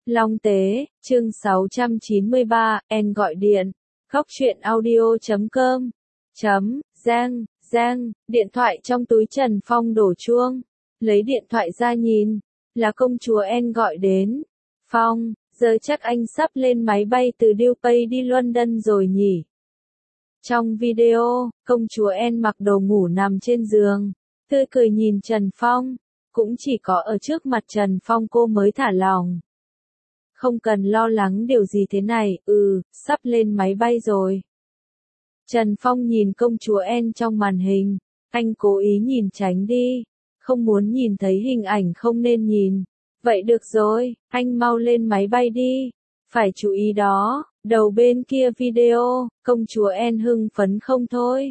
Long Tế, chương 693, En gọi điện. Góc truyện audio.com. Giang, điện thoại trong túi Trần Phong đổ chuông. Lấy điện thoại ra nhìn, là công chúa En gọi đến. Phong, giờ chắc anh sắp lên máy bay từ Dubai đi London rồi nhỉ? Trong video, công chúa En mặc đồ ngủ nằm trên giường, tươi cười nhìn Trần Phong. Cũng chỉ có ở trước mặt Trần Phong cô mới thả lỏng. Không cần lo lắng điều gì thế này, sắp lên máy bay rồi. Trần Phong nhìn công chúa En trong màn hình, anh cố ý nhìn tránh đi, không muốn nhìn thấy hình ảnh không nên nhìn. Vậy được rồi, anh mau lên máy bay đi, phải chú ý đó. Đầu bên kia video, công chúa En hưng phấn không thôi.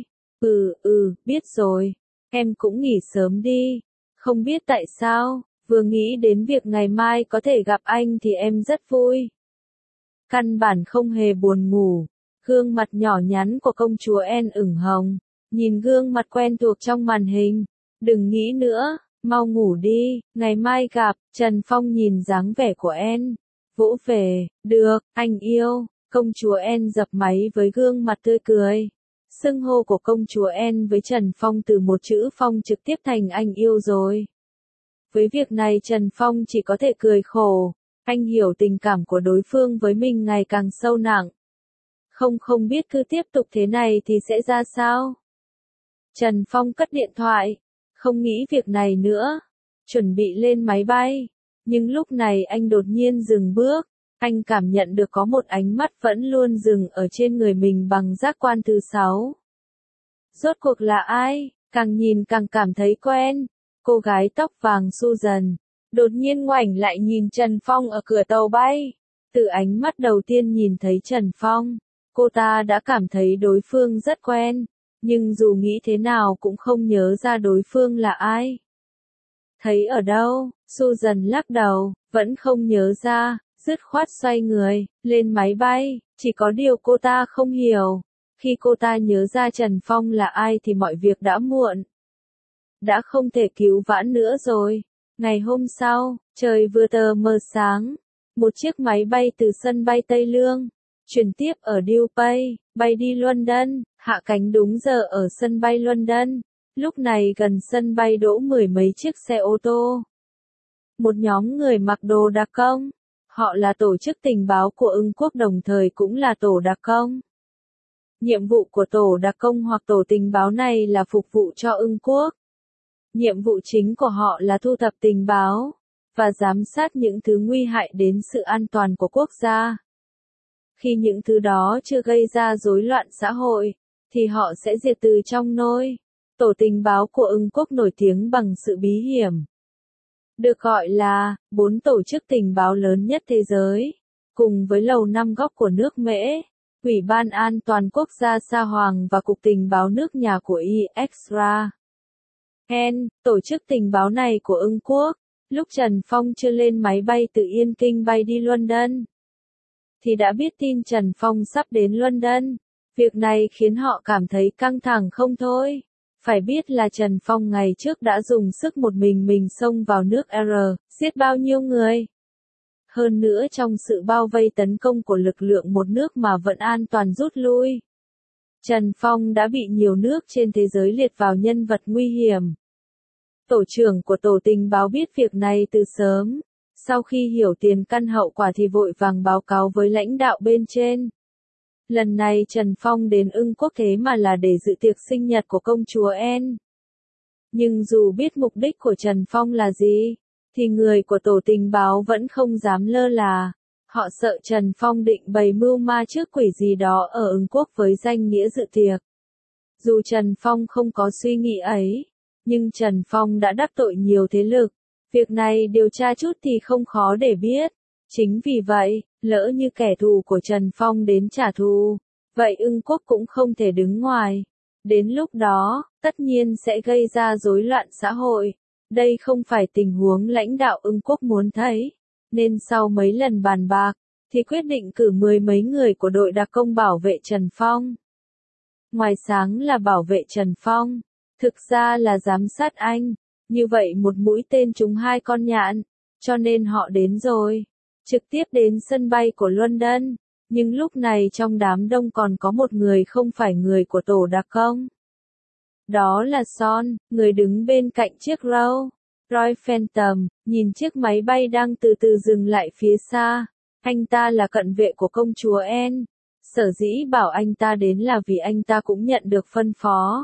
Biết rồi, em cũng nghỉ sớm đi. Không biết tại sao, vừa nghĩ đến việc ngày mai có thể gặp anh thì em rất vui. Căn bản không hề buồn ngủ. Gương mặt nhỏ nhắn của công chúa En ửng hồng, nhìn gương mặt quen thuộc trong màn hình. Đừng nghĩ nữa, mau ngủ đi, ngày mai gặp. Trần Phong nhìn dáng vẻ của En, vỗ về, được, anh yêu. Công chúa En dập máy với gương mặt tươi cười. Xưng hô của công chúa En với Trần Phong từ một chữ Phong trực tiếp thành anh yêu rồi. Với việc này Trần Phong chỉ có thể cười khổ. Anh hiểu tình cảm của đối phương với mình ngày càng sâu nặng. Không biết cứ tiếp tục thế này thì sẽ ra sao? Trần Phong cất điện thoại, không nghĩ việc này nữa, chuẩn bị lên máy bay. Nhưng lúc này anh đột nhiên dừng bước. Anh cảm nhận được có một ánh mắt vẫn luôn dừng ở trên người mình bằng giác quan thứ 6. Rốt cuộc là ai? Càng nhìn càng cảm thấy quen. Cô gái tóc vàng Susan, đột nhiên ngoảnh lại nhìn Trần Phong ở cửa tàu bay. Từ ánh mắt đầu tiên nhìn thấy Trần Phong, cô ta đã cảm thấy đối phương rất quen, nhưng dù nghĩ thế nào cũng không nhớ ra đối phương là ai. Thấy ở đâu? Susan lắc đầu, vẫn không nhớ ra. Dứt khoát xoay người, lên máy bay. Chỉ có điều cô ta không hiểu, khi cô ta nhớ ra Trần Phong là ai thì mọi việc đã muộn. Đã không thể cứu vãn nữa rồi. Ngày hôm sau, trời vừa tờ mờ sáng, một chiếc máy bay từ sân bay Tây Lương, chuyển tiếp ở Dubai, bay đi London, hạ cánh đúng giờ ở sân bay London. Lúc này gần sân bay đỗ mười mấy chiếc xe ô tô. Một nhóm người mặc đồ đặc công. Họ là tổ chức tình báo của Ưng Quốc đồng thời cũng là tổ đặc công. Nhiệm vụ của tổ đặc công hoặc tổ tình báo này là phục vụ cho Ưng Quốc. Nhiệm vụ chính của họ là thu thập tình báo và giám sát những thứ nguy hại đến sự an toàn của quốc gia. Khi những thứ đó chưa gây ra rối loạn xã hội, thì họ sẽ diệt từ trong nôi. Tổ tình báo của Ưng Quốc nổi tiếng bằng sự bí hiểm. Được gọi là 4 tổ chức tình báo lớn nhất thế giới, cùng với Lầu Năm Góc của nước Mễ, Ủy ban An toàn Quốc gia Sa Hoàng và Cục Tình báo nước nhà của Extra. Tổ chức tình báo này của Ưng Quốc, lúc Trần Phong chưa lên máy bay từ Yên Kinh bay đi London, thì đã biết tin Trần Phong sắp đến London. Việc này khiến họ cảm thấy căng thẳng không thôi. Phải biết là Trần Phong ngày trước đã dùng sức một mình xông vào nước giết bao nhiêu người. Hơn nữa trong sự bao vây tấn công của lực lượng một nước mà vẫn an toàn rút lui. Trần Phong đã bị nhiều nước trên thế giới liệt vào nhân vật nguy hiểm. Tổ trưởng của tổ tình báo biết việc này từ sớm. Sau khi hiểu tiền căn hậu quả thì vội vàng báo cáo với lãnh đạo bên trên. Lần này Trần Phong đến Ưng Quốc thế mà là để dự tiệc sinh nhật của công chúa En. Nhưng dù biết mục đích của Trần Phong là gì, thì người của tổ tình báo vẫn không dám lơ là. Họ sợ Trần Phong định bày mưu ma trước quỷ gì đó ở Ưng Quốc với danh nghĩa dự tiệc. Dù Trần Phong không có suy nghĩ ấy, nhưng Trần Phong đã đắc tội nhiều thế lực. Việc này điều tra chút thì không khó để biết. Chính vì vậy, lỡ như kẻ thù của Trần Phong đến trả thù, vậy Ưng Quốc cũng không thể đứng ngoài. Đến lúc đó, tất nhiên sẽ gây ra rối loạn xã hội. Đây không phải tình huống lãnh đạo Ưng Quốc muốn thấy. Nên sau mấy lần bàn bạc, thì quyết định cử mười mấy người của đội đặc công bảo vệ Trần Phong. Ngoài sáng là bảo vệ Trần Phong, thực ra là giám sát anh. Như vậy một mũi tên trúng hai con nhạn. Cho nên họ đến rồi. trực tiếp đến sân bay của London, nhưng lúc này trong đám đông còn có một người không phải người của tổ đặc công. Đó là Son, người đứng bên cạnh chiếc Rolls Royce Phantom, nhìn chiếc máy bay đang từ từ dừng lại phía xa. Anh ta là cận vệ của công chúa Anne. Sở dĩ bảo anh ta đến là vì anh ta cũng nhận được phân phó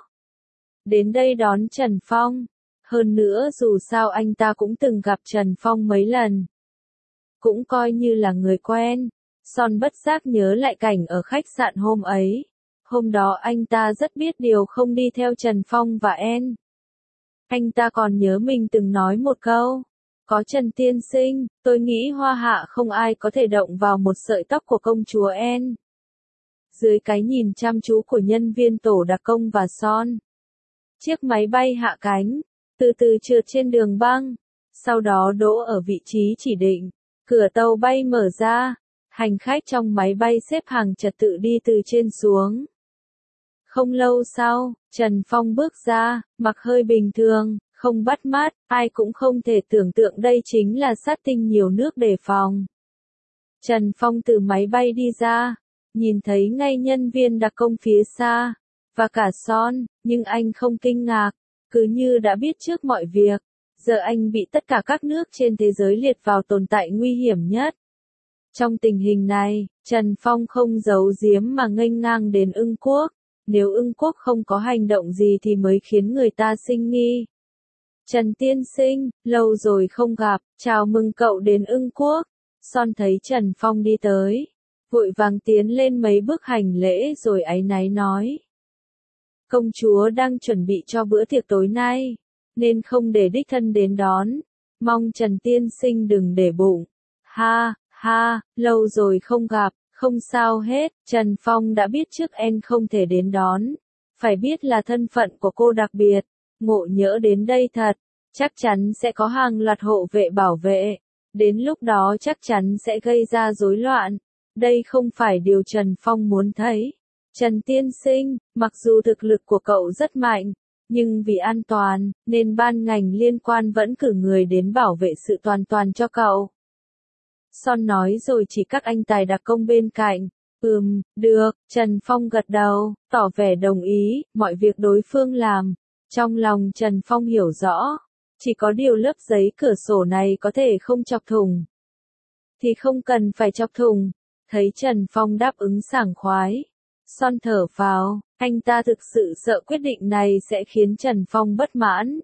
đến đây đón Trần Phong. Hơn nữa dù sao anh ta cũng từng gặp Trần Phong mấy lần, cũng coi như là người quen. Son bất giác nhớ lại cảnh ở khách sạn hôm ấy. Hôm đó anh ta rất biết điều không đi theo Trần Phong và Anne. Anh ta còn nhớ mình từng nói một câu, có Trần tiên sinh, tôi nghĩ Hoa Hạ không ai có thể động vào một sợi tóc của công chúa Anne. Dưới cái nhìn chăm chú của nhân viên tổ đặc công và Son, chiếc máy bay hạ cánh, từ từ trượt trên đường băng, sau đó đỗ ở vị trí chỉ định. Cửa tàu bay mở ra, hành khách trong máy bay xếp hàng trật tự đi từ trên xuống. Không lâu sau, Trần Phong bước ra, mặc hơi bình thường, không bắt mắt, ai cũng không thể tưởng tượng đây chính là sát tinh nhiều nước đề phòng. Trần Phong từ máy bay đi ra, nhìn thấy ngay nhân viên đặc công phía xa, và cả Son, nhưng anh không kinh ngạc, cứ như đã biết trước mọi việc. Giờ anh bị tất cả các nước trên thế giới liệt vào tồn tại nguy hiểm nhất. Trong tình hình này, Trần Phong không giấu giếm mà nghênh ngang đến Ưng Quốc. Nếu Ưng Quốc không có hành động gì thì mới khiến người ta sinh nghi. Trần tiên sinh, lâu rồi không gặp, chào mừng cậu đến Ưng Quốc. Son thấy Trần Phong đi tới, vội vàng tiến lên mấy bước hành lễ rồi áy náy nói. Công chúa đang chuẩn bị cho bữa tiệc tối nay, nên không để đích thân đến đón. Mong Trần tiên sinh đừng để bụng. Ha, ha, lâu rồi không gặp, không sao hết. Trần Phong đã biết trước em không thể đến đón. Phải biết là thân phận của cô đặc biệt. Ngộ nhỡ đến đây thật, chắc chắn sẽ có hàng loạt hộ vệ bảo vệ. Đến lúc đó chắc chắn sẽ gây ra rối loạn. Đây không phải điều Trần Phong muốn thấy. Trần tiên sinh, mặc dù thực lực của cậu rất mạnh, nhưng vì an toàn, nên ban ngành liên quan vẫn cử người đến bảo vệ sự toàn cho cậu. Son nói rồi chỉ các anh tài đặc công bên cạnh. Được, Trần Phong gật đầu, tỏ vẻ đồng ý, mọi việc đối phương làm. Trong lòng Trần Phong hiểu rõ, chỉ có điều lớp giấy cửa sổ này có thể không chọc thủng. Thì không cần phải chọc thủng. Thấy Trần Phong đáp ứng sảng khoái, Son thở phào, anh ta thực sự sợ quyết định này sẽ khiến Trần Phong bất mãn.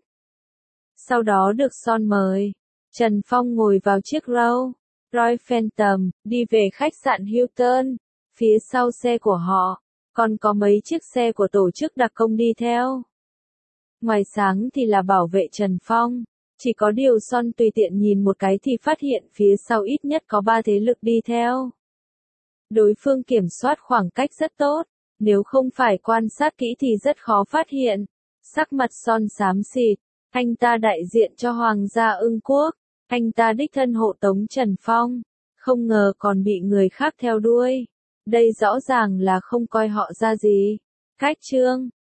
Sau đó được Son mời, Trần Phong ngồi vào chiếc Rolls Royce Phantom, đi về khách sạn Hilton. Phía sau xe của họ, còn có mấy chiếc xe của tổ chức đặc công đi theo. Ngoài sáng thì là bảo vệ Trần Phong, chỉ có điều Son tùy tiện nhìn một cái thì phát hiện phía sau ít nhất có 3 thế lực đi theo. Đối phương kiểm soát khoảng cách rất tốt, nếu không phải quan sát kỹ thì rất khó phát hiện. Sắc mặt Son xám xịt, anh ta đại diện cho Hoàng gia Ưng Quốc, anh ta đích thân hộ tống Trần Phong, không ngờ còn bị người khác theo đuôi. Đây rõ ràng là không coi họ ra gì. Khách trương,